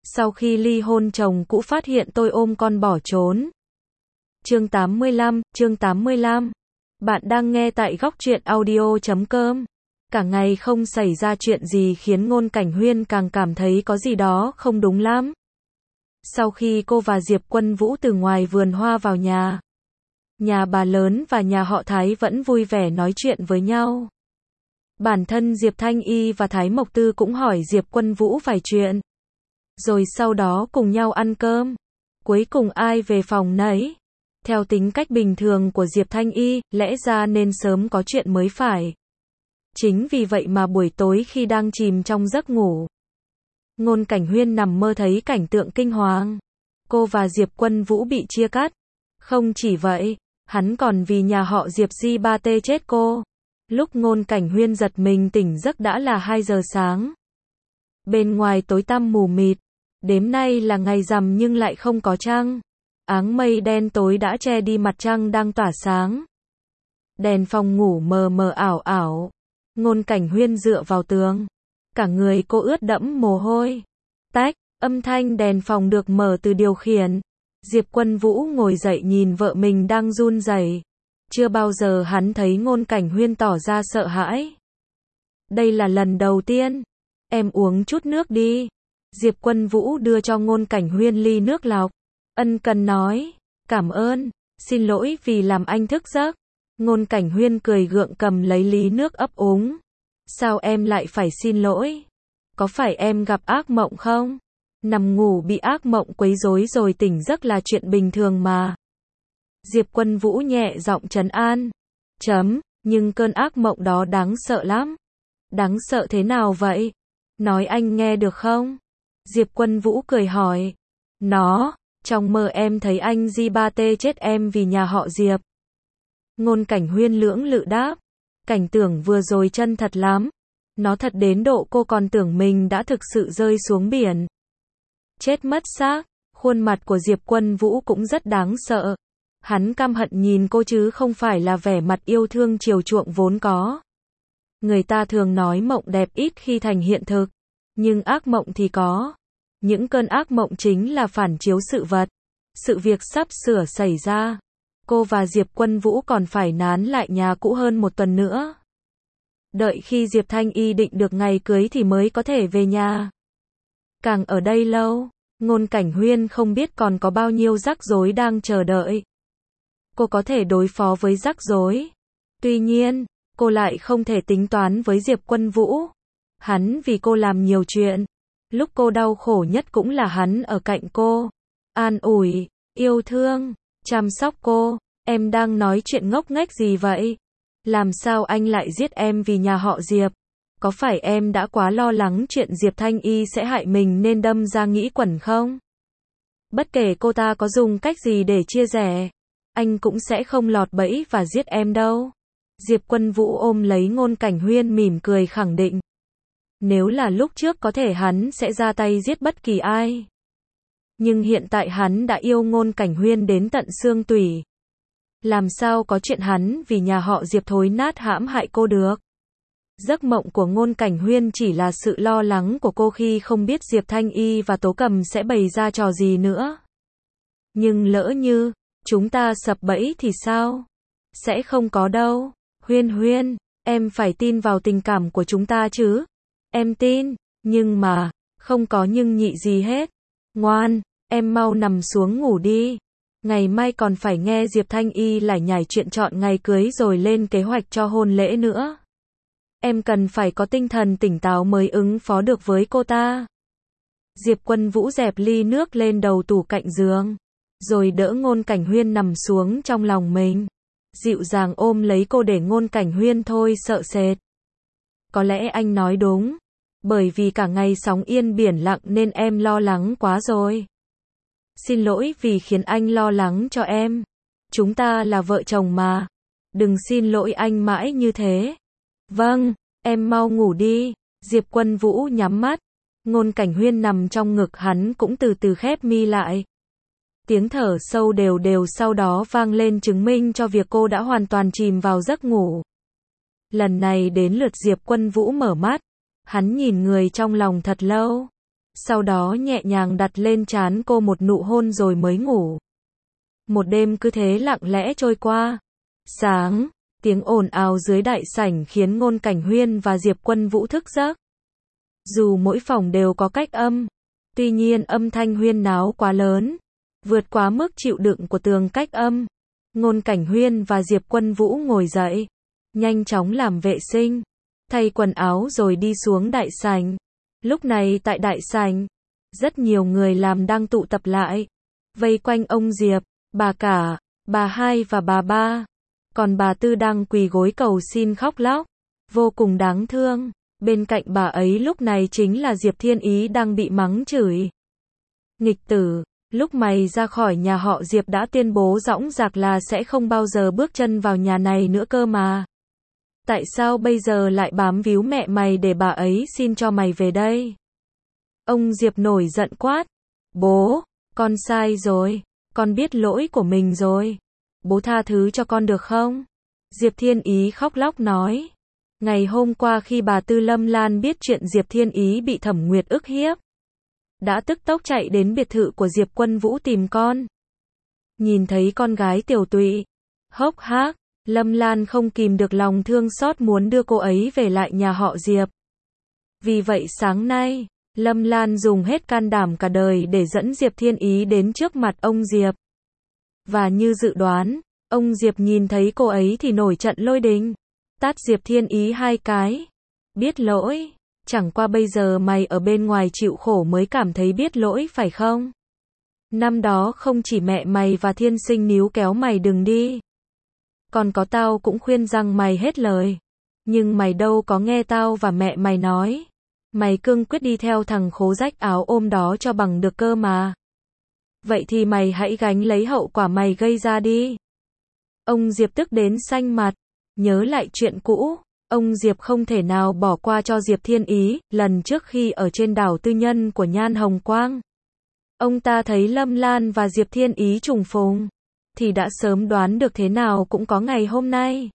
Sau khi ly hôn chồng cũ phát hiện tôi ôm con bỏ trốn. Chương 85. Bạn đang nghe tại góc truyện audio.com. Cả ngày không xảy ra chuyện gì khiến Ngôn Cảnh Huyên càng cảm thấy có gì đó không đúng lắm. Sau khi cô và Diệp Quân Vũ từ ngoài vườn hoa vào nhà bà lớn và nhà họ Thái vẫn vui vẻ nói chuyện với nhau. Bản thân Diệp Thanh Y và Thái Mộc Tư cũng hỏi Diệp Quân Vũ vài chuyện. Rồi sau đó cùng nhau ăn cơm. Cuối cùng ai về phòng nấy. Theo tính cách bình thường của Diệp Thanh Y, lẽ ra nên sớm có chuyện mới phải. Chính vì vậy mà buổi tối khi đang chìm trong giấc ngủ, Ngôn Cảnh Huyên nằm mơ thấy cảnh tượng kinh hoàng. Cô và Diệp Quân Vũ bị chia cắt. Không chỉ vậy, hắn còn vì nhà họ Diệp Di ba tê chết cô. Lúc Ngôn Cảnh Huyên giật mình tỉnh giấc đã là 2 giờ sáng. Bên ngoài tối tăm mù mịt. Đêm nay là ngày rằm nhưng lại không có trăng. Áng mây đen tối đã che đi mặt trăng đang tỏa sáng. Đèn phòng ngủ mờ mờ ảo ảo. Ngôn Cảnh Huyên dựa vào tường. Cả người cô ướt đẫm mồ hôi. Tách, âm thanh đèn phòng được mở từ điều khiển. Diệp Quân Vũ ngồi dậy nhìn vợ mình đang run rẩy. Chưa bao giờ hắn thấy Ngôn Cảnh Huyên tỏ ra sợ hãi. Đây là lần đầu tiên. Em uống chút nước đi. Diệp Quân Vũ đưa cho Ngôn Cảnh Huyên ly nước lọc. Ân cần nói. Cảm ơn. Xin lỗi vì làm anh thức giấc. Ngôn Cảnh Huyên cười gượng cầm lấy ly nước ấp úng. Sao em lại phải xin lỗi? Có phải em gặp ác mộng không? Nằm ngủ bị ác mộng quấy rối rồi tỉnh giấc là chuyện bình thường mà. Diệp Quân Vũ nhẹ giọng trấn an. Nhưng cơn ác mộng đó đáng sợ lắm. Đáng sợ thế nào vậy? Nói anh nghe được không? Diệp Quân Vũ cười hỏi. Trong mơ em thấy anh Di ba tê chết em vì nhà họ Diệp. Ngôn Cảnh Huyên lưỡng lự đáp. Cảnh tượng vừa rồi chân thật lắm. Nó thật đến độ cô còn tưởng mình đã thực sự rơi xuống biển. Chết mất xác. Khuôn mặt của Diệp Quân Vũ cũng rất đáng sợ. Hắn căm hận nhìn cô chứ không phải là vẻ mặt yêu thương chiều chuộng vốn có. Người ta thường nói mộng đẹp ít khi thành hiện thực. Nhưng ác mộng thì có. Những cơn ác mộng chính là phản chiếu sự vật. Sự việc sắp sửa xảy ra. Cô và Diệp Quân Vũ còn phải nán lại nhà cũ hơn 1 tuần nữa. Đợi khi Diệp Thanh Y định được ngày cưới thì mới có thể về nhà. Càng ở đây lâu, Ngôn Cảnh Huyên không biết còn có bao nhiêu rắc rối đang chờ đợi. Cô có thể đối phó với rắc rối. Tuy nhiên, cô lại không thể tính toán với Diệp Quân Vũ. Hắn vì cô làm nhiều chuyện. Lúc cô đau khổ nhất cũng là hắn ở cạnh cô. An ủi, yêu thương, chăm sóc cô. Em đang nói chuyện ngốc nghếch gì vậy? Làm sao anh lại giết em vì nhà họ Diệp? Có phải em đã quá lo lắng chuyện Diệp Thanh Y sẽ hại mình nên đâm ra nghĩ quẩn không? Bất kể cô ta có dùng cách gì để chia rẽ, anh cũng sẽ không lọt bẫy và giết em đâu. Diệp Quân Vũ ôm lấy Ngôn Cảnh Huyên mỉm cười khẳng định. Nếu là lúc trước có thể hắn sẽ ra tay giết bất kỳ ai. Nhưng hiện tại hắn đã yêu Ngôn Cảnh Huyên đến tận xương tủy. Làm sao có chuyện hắn vì nhà họ Diệp thối nát hãm hại cô được. Giấc mộng của Ngôn Cảnh Huyên chỉ là sự lo lắng của cô khi không biết Diệp Thanh Y và Tố Cầm sẽ bày ra trò gì nữa. Nhưng lỡ như chúng ta sập bẫy thì sao? Sẽ không có đâu. Huyên, em phải tin vào tình cảm của chúng ta chứ. Em tin, nhưng mà, không có nhưng nhị gì hết. Ngoan, em mau nằm xuống ngủ đi. Ngày mai còn phải nghe Diệp Thanh Y lải nhải chuyện chọn ngày cưới rồi lên kế hoạch cho hôn lễ nữa. Em cần phải có tinh thần tỉnh táo mới ứng phó được với cô ta. Diệp Quân Vũ dẹp ly nước lên đầu tủ cạnh giường, rồi đỡ Ngôn Cảnh Huyên nằm xuống trong lòng mình. Dịu dàng ôm lấy cô để Ngôn Cảnh Huyên thôi sợ sệt. Có lẽ anh nói đúng. Bởi vì cả ngày sóng yên biển lặng nên em lo lắng quá rồi. Xin lỗi vì khiến anh lo lắng cho em. Chúng ta là vợ chồng mà. Đừng xin lỗi anh mãi như thế. Vâng, em mau ngủ đi. Diệp Quân Vũ nhắm mắt. Ngôn Cảnh Huyên nằm trong ngực hắn cũng từ từ khép mi lại. Tiếng thở sâu đều đều sau đó vang lên chứng minh cho việc cô đã hoàn toàn chìm vào giấc ngủ. Lần này đến lượt Diệp Quân Vũ mở mắt. Hắn nhìn người trong lòng thật lâu. sau đó nhẹ nhàng đặt lên trán cô một nụ hôn rồi mới ngủ. Một đêm cứ thế lặng lẽ trôi qua. Sáng, tiếng ồn ào dưới đại sảnh khiến Ngôn Cảnh Huyên và Diệp Quân Vũ thức giấc. Dù mỗi phòng đều có cách âm, tuy nhiên âm thanh huyên náo quá lớn, vượt quá mức chịu đựng của tường cách âm. Ngôn Cảnh Huyên và Diệp Quân Vũ ngồi dậy, nhanh chóng làm vệ sinh, thay quần áo rồi đi xuống đại sảnh. Lúc này tại đại sảnh, rất nhiều người làm đang tụ tập lại, vây quanh ông Diệp, bà cả, bà hai và bà ba. Còn bà Tư đang quỳ gối cầu xin khóc lóc, vô cùng đáng thương. Bên cạnh bà ấy lúc này chính là Diệp Thiên Ý đang bị mắng chửi. Nghịch tử, lúc mày ra khỏi nhà họ Diệp đã tuyên bố dõng dạc là sẽ không bao giờ bước chân vào nhà này nữa cơ mà. Tại sao bây giờ lại bám víu mẹ mày để bà ấy xin cho mày về đây? Ông Diệp nổi giận quát. Bố, con sai rồi, con biết lỗi của mình rồi. Bố tha thứ cho con được không? Diệp Thiên Ý khóc lóc nói. Ngày hôm qua khi bà Tư Lâm Lan biết chuyện Diệp Thiên Ý bị Thẩm Nguyệt ức hiếp, đã tức tốc chạy đến biệt thự của Diệp Quân Vũ tìm con. Nhìn thấy con gái tiểu tụy, hốc hác, Lâm Lan không kìm được lòng thương xót muốn đưa cô ấy về lại nhà họ Diệp. Vì vậy sáng nay, Lâm Lan dùng hết can đảm cả đời để dẫn Diệp Thiên Ý đến trước mặt ông Diệp. Và như dự đoán, ông Diệp nhìn thấy cô ấy thì nổi trận lôi đình, tát Diệp Thiên Ý 2 cái. Biết lỗi, chẳng qua bây giờ mày ở bên ngoài chịu khổ mới cảm thấy biết lỗi phải không? Năm đó không chỉ mẹ mày và Thiên Sinh níu kéo mày đừng đi, còn có tao cũng khuyên rằng mày hết lời. Nhưng mày đâu có nghe tao và mẹ mày nói. Mày cương quyết đi theo thằng khố rách áo ôm đó cho bằng được cơ mà. Vậy thì mày hãy gánh lấy hậu quả mày gây ra đi. Ông Diệp tức đến xanh mặt. Nhớ lại chuyện cũ, ông Diệp không thể nào bỏ qua cho Diệp Thiên Ý. Lần trước khi ở trên đảo tư nhân của Nhan Hồng Quang, ông ta thấy Lâm Lan và Diệp Thiên Ý trùng phùng, thì đã sớm đoán được thế nào cũng có ngày hôm nay.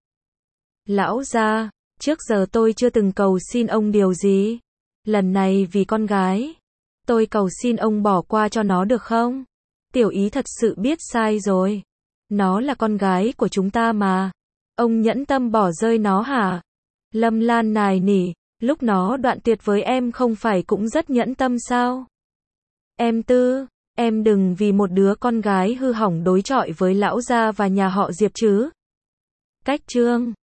Lão gia, trước giờ tôi chưa từng cầu xin ông điều gì. Lần này vì con gái, tôi cầu xin ông bỏ qua cho nó được không? Tiểu Ý thật sự biết sai rồi. Nó là con gái của chúng ta mà. Ông nhẫn tâm bỏ rơi nó hả? Lâm Lan nài nỉ, lúc nó đoạn tuyệt với em không phải cũng rất nhẫn tâm sao? Em Tư, em đừng vì một đứa con gái hư hỏng đối chọi với lão gia và nhà họ Diệp chứ. Cách chương